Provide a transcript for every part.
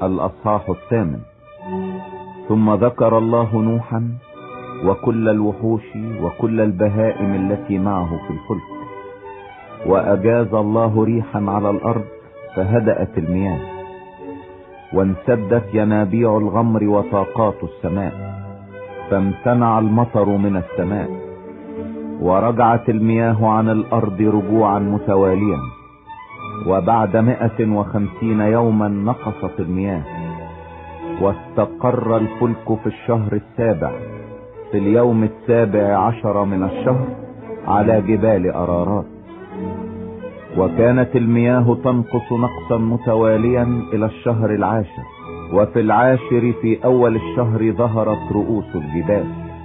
الأصحاح 8. ثم ذكر الله نوحا وكل الوحوش وكل البهائم التي معه في الفلك، وأجاز الله ريحا على الأرض فهدأت المياه، وانسدت ينابيع الغمر وطاقات السماء، فامتنع المطر من السماء، ورجعت المياه عن الأرض رجوعا متواليا. وبعد 150 يوما نقصت المياه، واستقر الفلك في الشهر السابع في اليوم 17 من الشهر على جبال أرارات. وكانت المياه تنقص نقصا متواليا إلى الشهر العاشر، وفي العاشر في أول الشهر ظهرت رؤوس الجبال.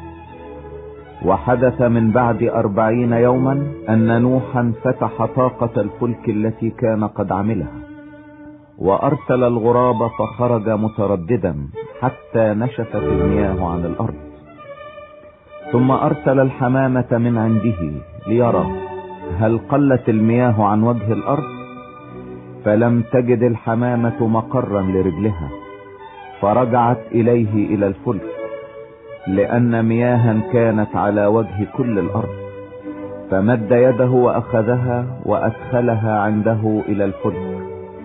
وحدث من بعد 40 يوما أن نوحا فتح طاقة الفلك التي كان قد عملها، وأرسل الغراب فخرج مترددا حتى نشفت المياه عن الأرض. ثم أرسل الحمامة من عنده ليرى هل قلت المياه عن وجه الأرض، فلم تجد الحمامة مقرا لرجلها، فرجعت إليه إلى الفلك، لأن مياها كانت على وجه كل الأرض. فمد يده وأخذها وأدخلها عنده إلى الفلك،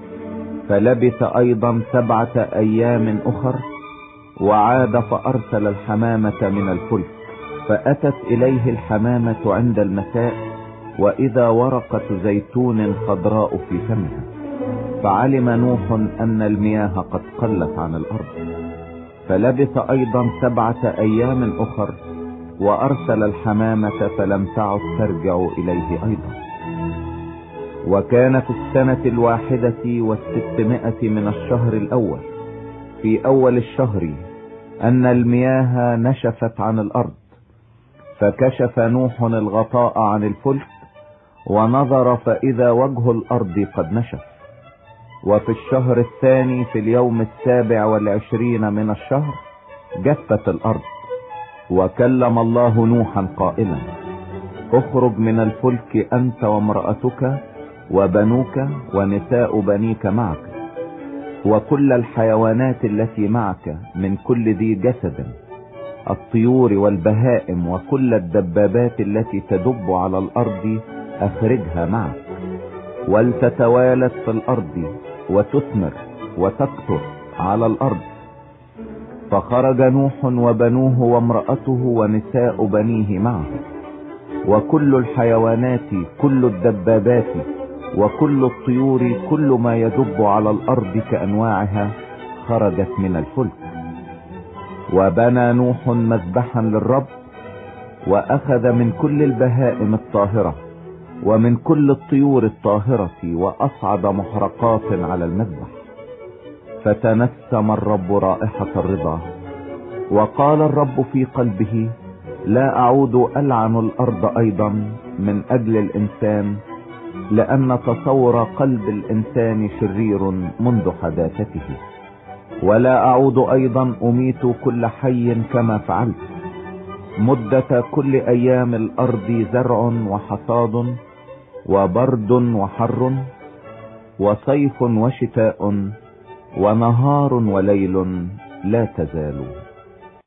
فلبث أيضا 7 أيام أخر، وعاد فأرسل الحمامة من الفلك. فأتت إليه الحمامة عند المساء، وإذا ورقة زيتون خضراء في فمها، فعلم نوح أن المياه قد قلت عن الأرض. فلبث أيضا 7 أيام أخر، وأرسل الحمامة، فلم تعد ترجع إليه أيضا. وكان في السنة 61 من الشهر الأول في أول الشهر أن المياه نشفت عن الأرض، فكشف نوح الغطاء عن الفلك ونظر، فإذا وجه الأرض قد نشف. وفي الشهر الثاني في اليوم 27 من الشهر جفت الأرض. وكلم الله نوحا قائلا: اخرج من الفلك أنت وامرأتك وبنوك ونساء بنيك معك، وكل الحيوانات التي معك من كل ذي جسد، الطيور والبهائم وكل الدبابات التي تدب على الأرض أخرجها معك، ولتتوالد في الأرض وتثمر وتكثر على الأرض. فخرج نوح وبنوه وامرأته ونساء بنيه معه، وكل الحيوانات كل الدبابات وكل الطيور كل ما يدب على الأرض كأنواعها خرجت من الفلك. وبنى نوح مذبحا للرب، وأخذ من كل البهائم الطاهرة ومن كل الطيور الطاهرة وأصعد محرقات على المذبح. فتنسم الرب رائحة الرضا، وقال الرب في قلبه: لا أعود ألعن الأرض أيضا من أجل الإنسان، لأن تصور قلب الإنسان شرير منذ حداثته. ولا أعود أيضا أميت كل حي كما فعلت. مدة كل أيام الأرض زرع وحصاد وبرد وحر وصيف وشتاء ونهار وليل لا تزال.